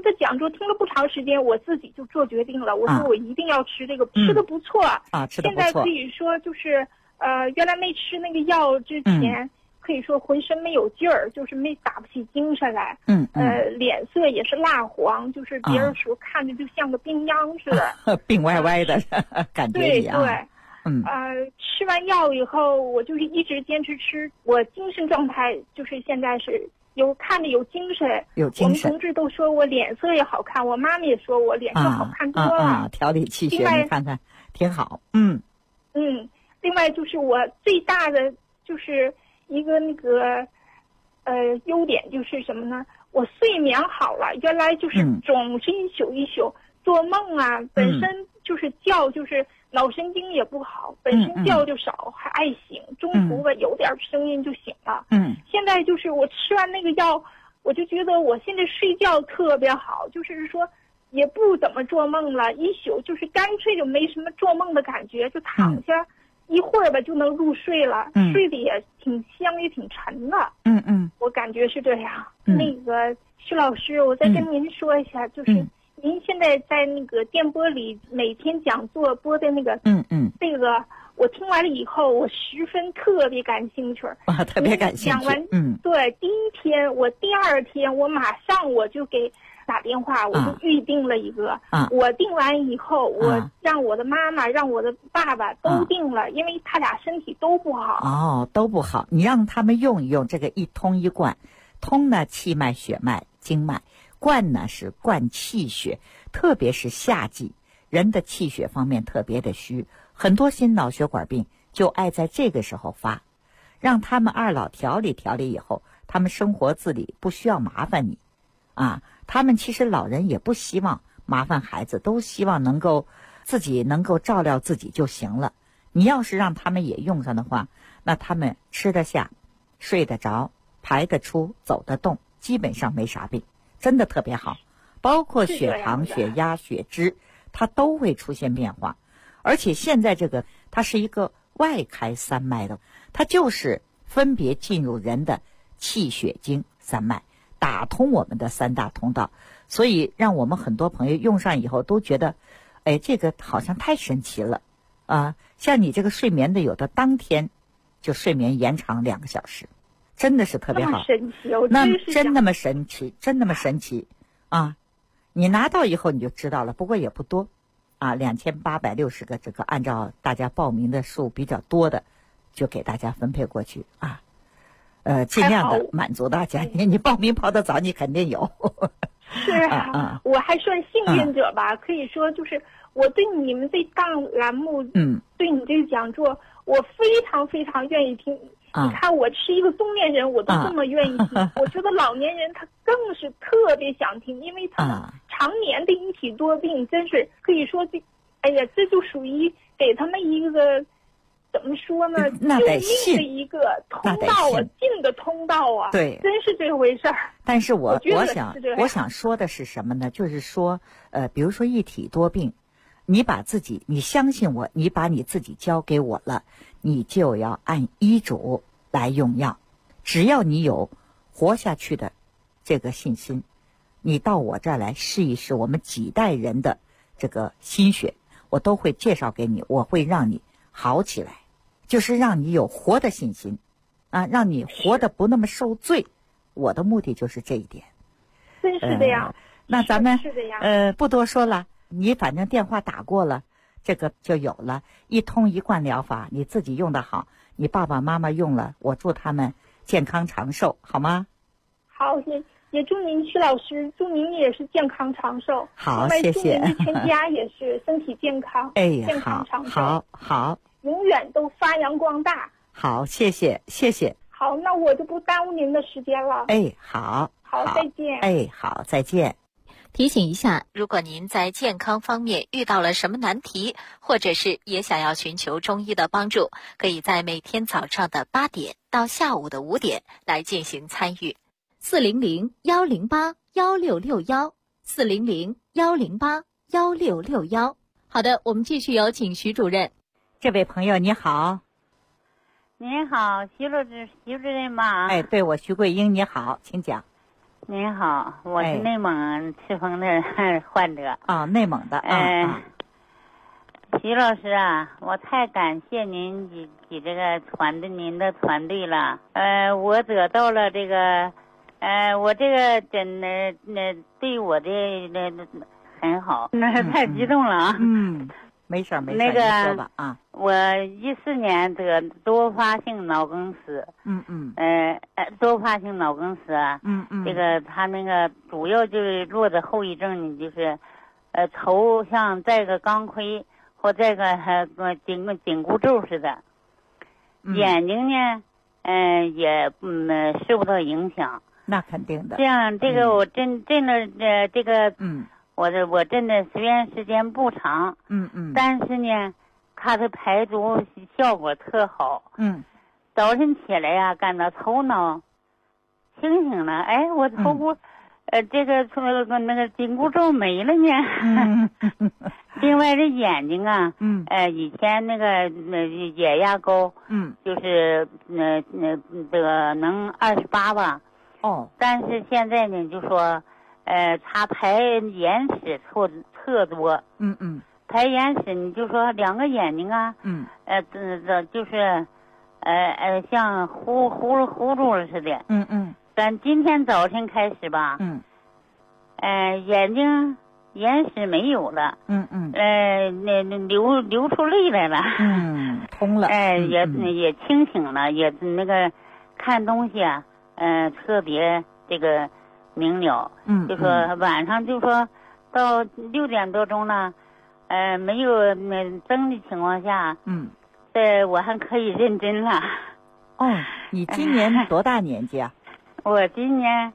个讲座听了不长时间，我自己就做决定了，我说我一定要吃这个，吃的不错吃的不错。 现在可以说就是原来没吃那个药之前。可以说浑身没有劲儿，就是没打不起精神来。脸色也是蜡黄，就是别人说看着就像个病秧似的， 病歪歪的感觉一样。 对，吃完药以后，我就是一直坚持吃，我精神状态就是现在是看着有精神。我们同志都说我脸色也好看，我妈妈也说我脸色好看多了。 调理气血，你看看挺好。 另外就是我最大的就是一个那个优点就是什么呢？我睡眠好了，原来就是总是一宿一宿做梦啊，本身就是觉就是脑神经也不好，本身觉就少，还爱醒，中途吧有点声音就醒了。现在就是我吃完那个药，我就觉得我现在睡觉特别好，就是说也不怎么做梦了，一宿就是干脆就没什么做梦的感觉，就躺下。一会儿吧就能入睡了，睡得也挺香也挺沉的。我感觉是这样。那个徐老师，我再跟您说一下，就是您现在在那个电波里每天讲座播的那个，这个我听完了以后，我十分特别感兴趣。 特别感兴趣。 讲完，对，第一天我第二天我马上我就给打电话，我就预定了一个。我订完以后，我让我的妈妈、让我的爸爸都订了，因为他俩身体都不好。 都不好。你让他们用一用这个一通一贯，通呢气脉、血脉、经脉，贯呢是贯气血，特别是夏季，人的气血方面特别的虚，很多心脑血管病就爱在这个时候发。让他们二老调理调理以后，他们生活自理，不需要麻烦你。他们其实老人也不希望麻烦孩子，都希望能够自己能够照料自己就行了。你要是让他们也用上的话，那他们吃得下、睡得着、排得出、走得动，基本上没啥病，真的特别好。包括血糖、血压、血脂，它都会出现变化。而且现在这个它是一个外开三脉的，它就是分别进入人的气血经三脉，打通我们的三大通道，所以让我们很多朋友用上以后都觉得，这个好像太神奇了像你这个睡眠的，有的当天就睡眠延长2个小时，真的是特别好。 神奇， 真那么神奇，真那么神奇你拿到以后你就知道了，不过也不多2860个，这个按照大家报名的数比较多的，就给大家分配过去尽量的满足大家。你报名跑得早，你肯定有。 是我还算幸运者吧，可以说就是我对你们这档栏目，对你这个讲座，我非常非常愿意听。你看我是一个中年人，我都这么愿意听。我觉得老年人他更是特别想听，因为他们常年的一体多病，真是可以说这就属于给他们一个。怎么说呢？ 那得信的一个通道进的通道对， 真是这回事儿。 但是我想说的是什么呢？就是说，比如说一体多病，你相信我，你把你自己交给我了，你就要按医嘱来用药。只要你有活下去的这个信心，你到我这儿来试一试，我们几代人的这个心血，我都会介绍给你，我会让你好起来，就是让你有活的信心让你活得不那么受罪。我的目的就是这一点。 真是这样。 那咱们是这样不多说了，你反正电话打过了，这个就有了一通一贯疗法，你自己用得好，你爸爸妈妈用了，我祝他们健康长寿，好吗？ 好，也祝您徐老师，祝您也是健康长寿。 好，谢谢。 祝您全家也是身体健康，健康长寿。 好， 永远都发扬光大。 好，谢谢。 好，那我就不耽误您的时间了。 好， 再见。 好，再见。 提醒一下，如果您在健康方面遇到了什么难题，或者是也想要寻求中医的帮助，可以在每天早上的8点到下午的5点来进行参与。400-108-1661 400-108-1661。好的，我们继续有请徐主任。 这位朋友你好。 您好，徐主任吗？ 对，我徐桂英，你好，请讲。 您好，我是内蒙赤峰的患者。 啊，内蒙的。 徐老师啊，我太感谢您及这个您的团队了。我得到了这个，我这个真的对我的很好，太激动了啊。 没事，你说吧啊。 我14年得多发性脑梗死。多发性脑梗死啊。这个他那个主要就是落的后遗症，你就是头像带个钢盔或这个紧箍咒似的。眼睛呢也受不到影响。 那肯定的。 这样这个我真的这个我真的虽然时间不长，但是呢，它的排毒效果特好。早晨起来呀，感到头脑清醒了，哎，我头部，这个那个紧箍咒没了呢。另外这眼睛啊，以前那个眼压高，就是得能28吧。但是现在呢，就说。他排眼屎特多。排眼屎你就说2个眼睛啊，就是像糊住了似的。但今天早晨开始吧，眼睛眼屎没有了。那流出泪来了。 通了。 也清醒了，也那个看东西啊，特别这个。明了。就说晚上就说到6点多钟了，没有灯的情况下，我还可以认真了。 你今年多大年纪啊？ 我今年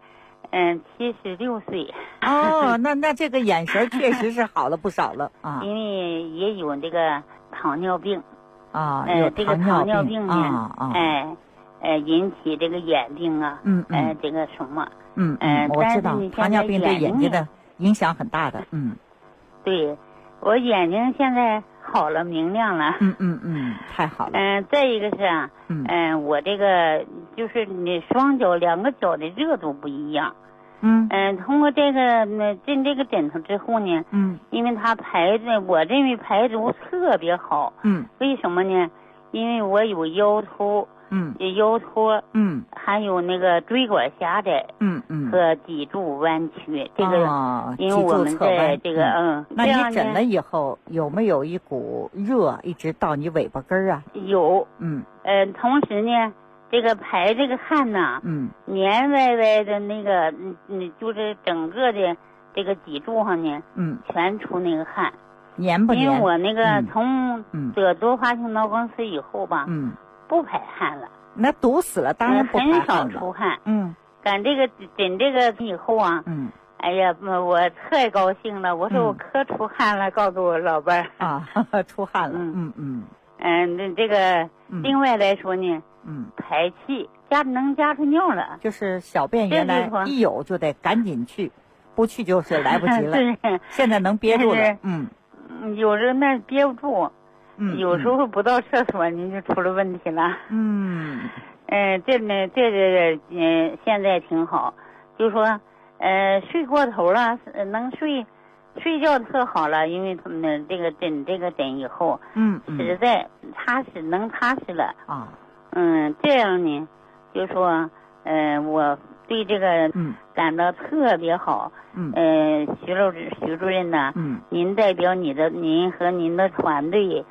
76岁。 那这个眼神确实是好了不少了啊。 因为也有这个糖尿病有这个糖尿病呢，引起这个眼病啊，这个什么。 我知道糖尿病对眼睛的影响很大的。 对，我眼睛现在好了，明亮了。 太好了。 再一个是啊，我这个就是你双脚2个脚的热度不一样。通过这个进这个枕头之后呢，因为它我认为排毒特别好。为什么呢？因为我有腰突。腰托，还有那个椎管狭窄，和脊柱弯曲，这个，因为我们在这个， 那你诊了以后有没有一股热一直到你尾巴根啊？ 有，同时呢，这个排这个汗呐，黏歪歪的那个，就是整个的这个脊柱上呢，全出那个汗， 黏不黏？ 因为我那个从得多发性脑梗死以后吧，不排汗了， 那堵死了，当然不排汗了。 很少出汗。赶这个诊这个以后啊，哎呀，我太高兴了，我说我可出汗了，告诉我老伴儿出汗了。 这个另外来说呢，排气能加出尿了， 就是小便原来一有就得赶紧去，不去就是来不及了。现在能憋住了。 有时候那憋不住。有时候不到厕所您就出了问题了。这个现在挺好，就说睡过头了，能睡觉特好了，因为他们这个诊以后，实在能踏实了啊。这样呢，就说我对这个感到特别好。徐主任呢，您代表您和您的团队，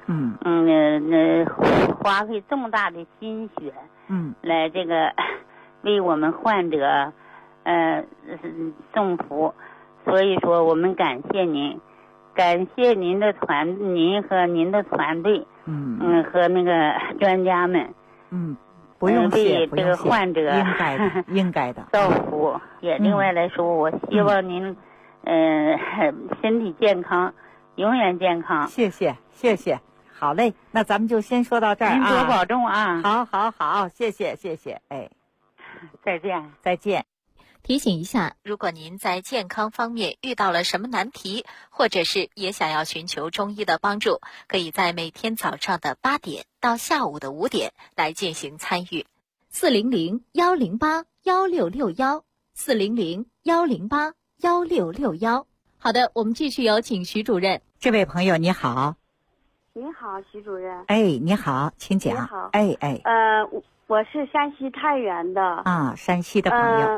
花费这么大的心血，来这个为我们患者送福，所以说我们感谢您，感谢您和您的团队，和那个专家们， 不用谢， 为这个患者应该的造福。也另外来说，我希望您身体健康，永远健康。 谢谢，好嘞，那咱们就先说到这儿啊。 您多保重啊！ 好，谢谢，哎， 再见。 提醒一下，如果您在健康方面遇到了什么难题，或者是也想要寻求中医的帮助，可以在每天早上的8点到下午的5点来进行参与。400-108-1661 400-108-1661。好的，我们继续有请徐主任。 这位朋友你好。 你好，徐主任。 哎，你好，请讲。 你好。 哎。 我是山西太原的。 啊，山西的朋友。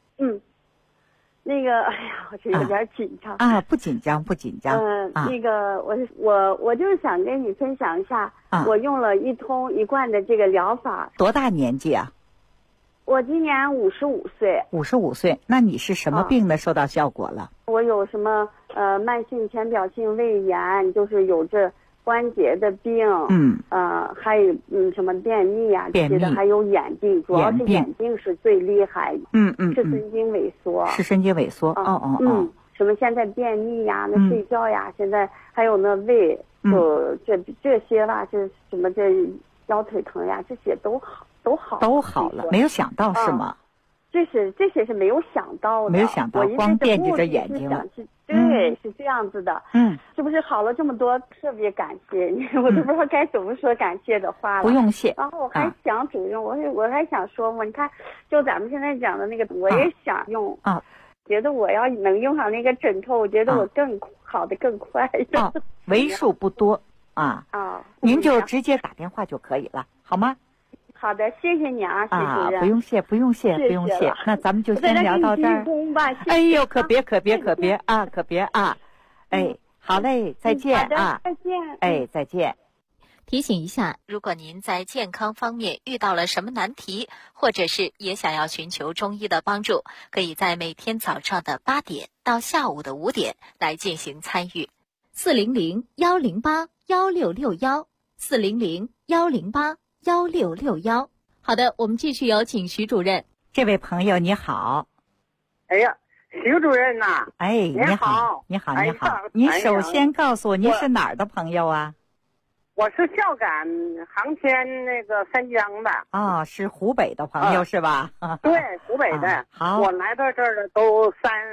那个，哎呀，我这有点紧张。 不紧张，不紧张。 那个，我就是想跟你分享一下，我用了一贯的这个疗法。 多大年纪啊？ 我今年55岁。 55岁，那你是什么病呢？收到效果了？ 我有什么慢性浅表性胃炎，就是有这关节的病。还有什么便秘啊这些的，还有眼病，主要是眼病是最厉害的。视神经萎缩。视神经萎缩。什么现在便秘呀，那睡觉呀，现在还有那胃，这些吧，这什么这腰腿疼呀，这些都好了。没有想到是吗？ 这些是没有想到的。 没有想到，光惦记着眼睛了。 对，是这样子的。是不是好了这么多？特别感谢你，我都不知道该怎么说感谢的话了。 不用谢。 然后我还想主任，我还想说嘛，你看，就咱们现在讲的那个，我也想用。觉得我要能用上那个枕头，我觉得我更好的更快。 为数不多您就直接打电话就可以了，好吗？ 好的，谢谢你啊，徐主任。 不用谢。那咱们就先聊到这儿。哎呦，可别啊！哎，好嘞，再见啊！ 再见。 哎，再见。 提醒一下，如果您在健康方面遇到了什么难题，或者是也想要寻求中医的帮助，可以在每天早上的8点到下午的5点来进行参与。400-108-1661，400-108-1661。好的，我们继续有请徐主任。 这位朋友你好。 哎呀，徐主任呐。 哎，你好。您首先告诉我您是哪儿的朋友啊？ 我是孝感航天那个三江的。 是湖北的朋友是吧？ 对，湖北的。 好， 我来到这儿了都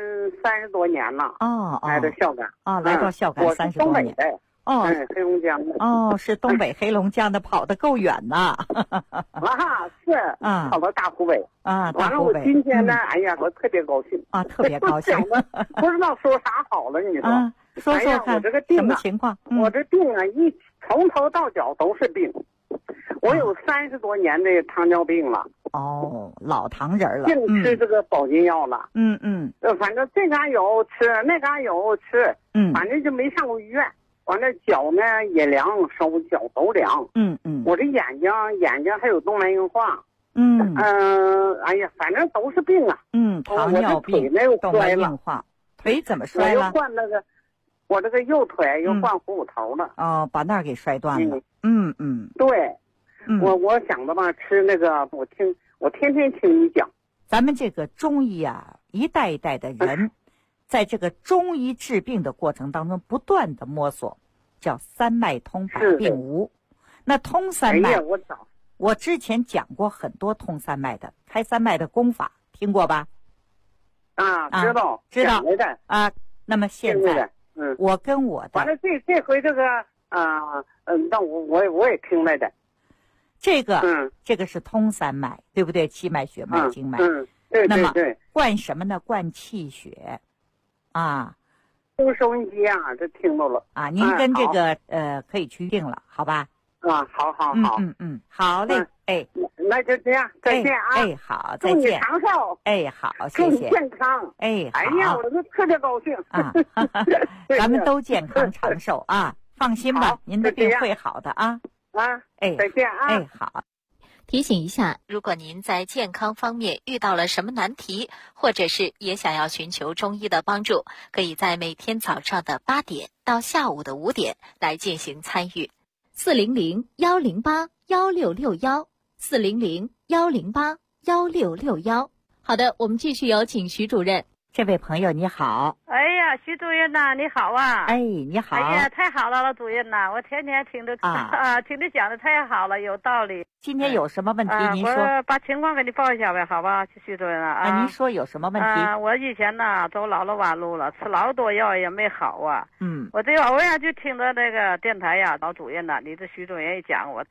30多年了。来到孝感。 来到孝感30多年。 我是东北的。黑龙江的。 是东北黑龙江的，跑得够远呐。 是。跑到大湖北。完了，我今天呢，哎呀，我特别高兴。 特别高兴。 不知道说啥好了，你说。 说说看， 我这个病什么情况？ 我这病啊，从头到脚都是病。我有30多年的糖尿病了。 老糖人了。 净吃这个保健药了。反正这嘎有吃，那嘎有吃。反正就没上过医院。完了，脚呢也凉，手脚都凉。我这眼睛还有动脉硬化。哎呀，反正都是病啊。 糖尿病、动脉硬化，腿怎么摔了？ 我又换那个。我这个右腿又换虎骨头了。 把那儿给摔断了。 对。我想的吧，吃那个，我天天听你讲。 咱们这个中医啊，一代一代的人，在这个中医治病的过程当中，不断的摸索，叫三脉通百病无。那通三脉，我之前讲过很多通三脉的，开三脉的功法，听过吧？ 知道。 那么现在。我跟我的完了，这回这个那我也听来的。 这个是通三脉，对不对？气脉、血脉、经脉。 对。 那么灌什么呢？灌气血。 听收音机啊，这听到了。 您跟这个可以去定了，好吧？ 好。 好嘞。 那就这样，再见啊！ 好，再见。 祝你长寿。 好，谢谢。 祝你健康。 好。 哎呀，我都特别高兴。 咱们都健康长寿啊！放心吧，您的病会好的啊！ 再见啊！ 好。 提醒一下，如果您在健康方面遇到了什么难题，或者是也想要寻求中医的帮助，可以在每天早上的8点到下午的5点来进行参与。400-108-1661，400-108-1661。好的，我们继续有请徐主任。 这位朋友你好。 哎呀，徐主任呐，你好啊！ 你好。 哎呀，太好了，老主任呐，我天天听着听着讲的太好了，有道理。 今天有什么问题？您说。 我把情况给你报一下呗，好吧，徐主任啊。 您说有什么问题？ 我以前呢走老了弯路了，吃老多药也没好啊。我这偶尔就听着那个电台呀，老主任呐，你这徐主任一讲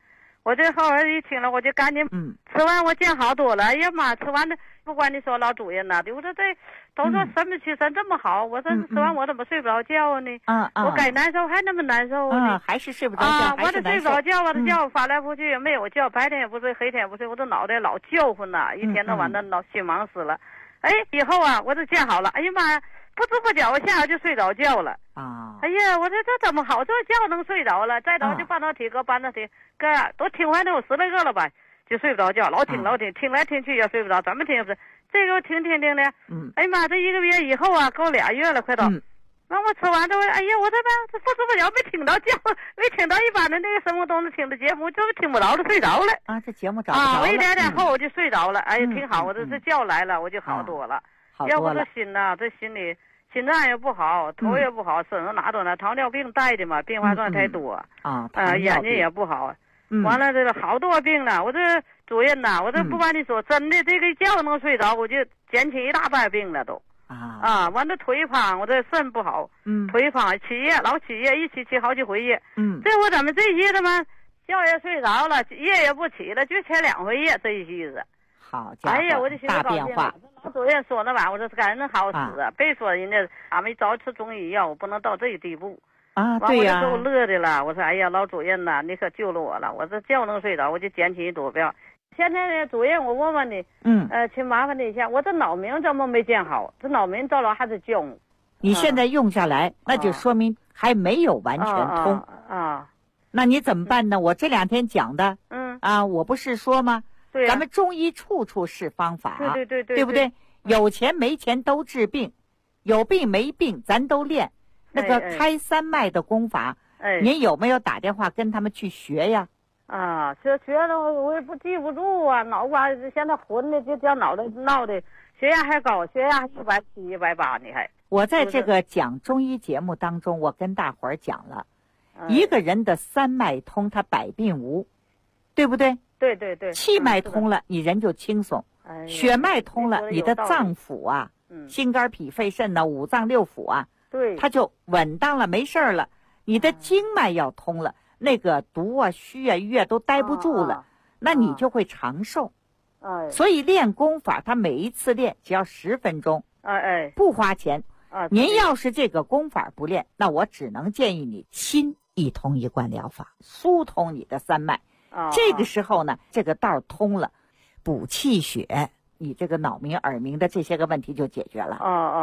我这后来一听了，我就赶紧吃完，我见好多了。哎呀妈，吃完的不管你说老主任呐，我说这都说神不其神这么好，我说吃完我怎么睡不着觉呢？我该难受还那么难受呢， 还是睡不着觉， 我这睡不着觉，我这觉翻来覆去也没有觉，白天也不睡，黑天也不睡，我这脑袋老叫唤呐，一天到晚的老心忙死了。哎，以后啊，我这见好了，哎呀妈呀！不知不觉我下午就睡着觉了啊！哎呀，我说这怎么好，这觉能睡着了，再着就半导体搁半导体搁都听完都有10来个了吧，就睡不着觉，老听听来听去也睡不着，怎么听也不是，这个听的，哎呀妈，这1个月以后啊，够2月了，快到，完我吃完之后，哎呀，我这不知不觉没听到觉，没听到一般的那个生活都能听的节目，就是听不着了，睡着了啊，这节目找不着了我一点后我就睡着了，哎呀，挺好，我这觉来了，我就好多了。要不这心呐，这心里心脏也不好，头也不好，身上哪都糖尿病带的嘛，并发症太多眼睛也不好，完了这个好多病了。我这主任呐，我这不瞒你说，真的这个觉能睡着，我就减轻一大半病了都完了腿胖，我这肾不好，腿胖起夜老起夜，一起好几回夜，这我怎么这些他妈觉也睡着了，夜也不起了，就前2回夜这一些子。 好家伙， 哎呀，我就大变化。 老主任说那玩意儿，我说感人好使别说人家俺们早吃中医药，我不能到这个地步对呀。 我就够乐的了。我说哎呀，老主任呐，你可救了我了。我这觉能睡着，我就减轻多病。现在呢，主任，我问问你，请麻烦你一下，我这脑鸣怎么没见好？这脑鸣到了还是叫你现在用下来，那就说明还没有完全通那你怎么办呢？我这2天讲的，我不是说吗？ 对咱们中医处处是方法， 对不对？有钱没钱都治病，有病没病咱都练。那个开3脉的功法，您有没有打电话跟他们去学呀？ 学了我也不记不住啊，脑瓜现在混的就叫脑袋闹的，血压还高，血压170、180呢还。 我在这个讲中医节目当中，我跟大伙儿讲了，一个人的3脉通，他百病无，对不对？ 对， 气脉通了，你人就轻松；血脉通了，你的脏腑啊，心肝脾肺肾呐，5脏6腑啊，它就稳当了，没事儿了。你的经脉要通了，那个毒啊、虚啊、瘀啊都待不住了，那你就会长寿。所以练功法，他每一次练只要10分钟，不花钱。您要是这个功法不练，那我只能建议你心一通一贯疗法，疏通你的3脉。这个时候呢，这个道通了，补气血，你这个脑鸣、耳鸣的这些个问题就解决了。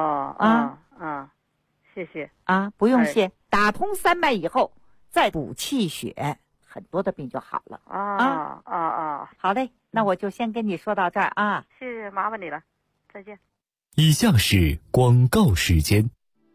谢谢不用谢。打通3脉以后，再补气血，很多的病就好了。好嘞，那我就先跟你说到这儿啊。 谢谢，麻烦你了，再见。 以下是广告时间。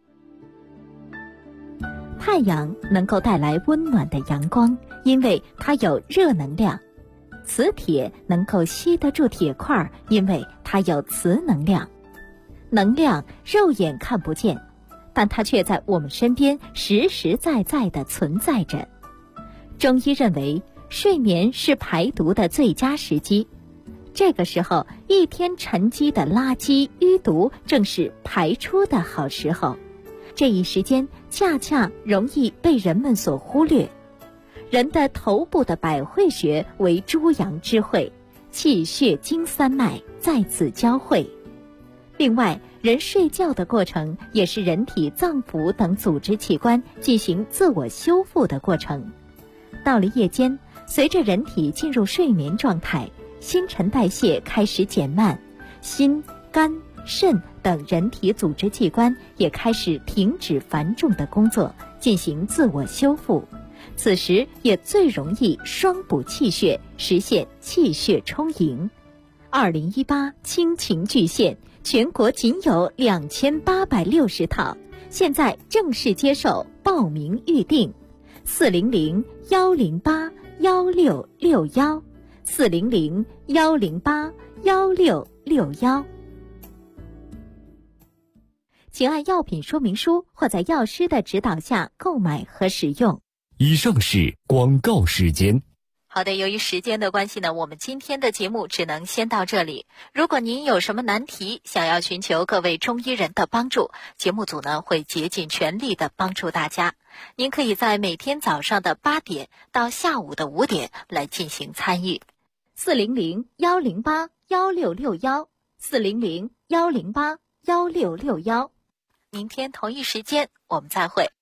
太阳能够带来温暖的阳光，因为它有热能量。磁铁能够吸得住铁块，因为它有磁能量。能量肉眼看不见，但它却在我们身边实实在在地存在着。中医认为，睡眠是排毒的最佳时机。这个时候，一天沉积的垃圾淤毒正是排出的好时候。这一时间恰恰容易被人们所忽略。人的头部的百会穴为诸阳之会，气血经3脉在此交汇。另外，人睡觉的过程也是人体脏腑等组织器官进行自我修复的过程。到了夜间，随着人体进入睡眠状态，新陈代谢开始减慢，心、肝、肾等人体组织器官也开始停止繁重的工作，进行自我修复。此时也最容易双补气血，实现气血充盈。2018亲情巨献，全国仅有2860套，现在正式接受报名预定。400-108-1661 400-108-1661。请按药品说明书或在药师的指导下购买和使用。 以上是广告时间。 好的，由于时间的关系呢，我们今天的节目只能先到这里。如果您有什么难题，想要寻求各位中医人的帮助，节目组呢会竭尽全力的帮助大家。您可以在每天早上的8点到下午的5点来进行参与。400-108-1661，400-108-1661。明天同一时间我们再会。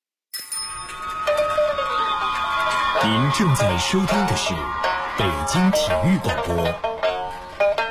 您正在收听的是北京体育广播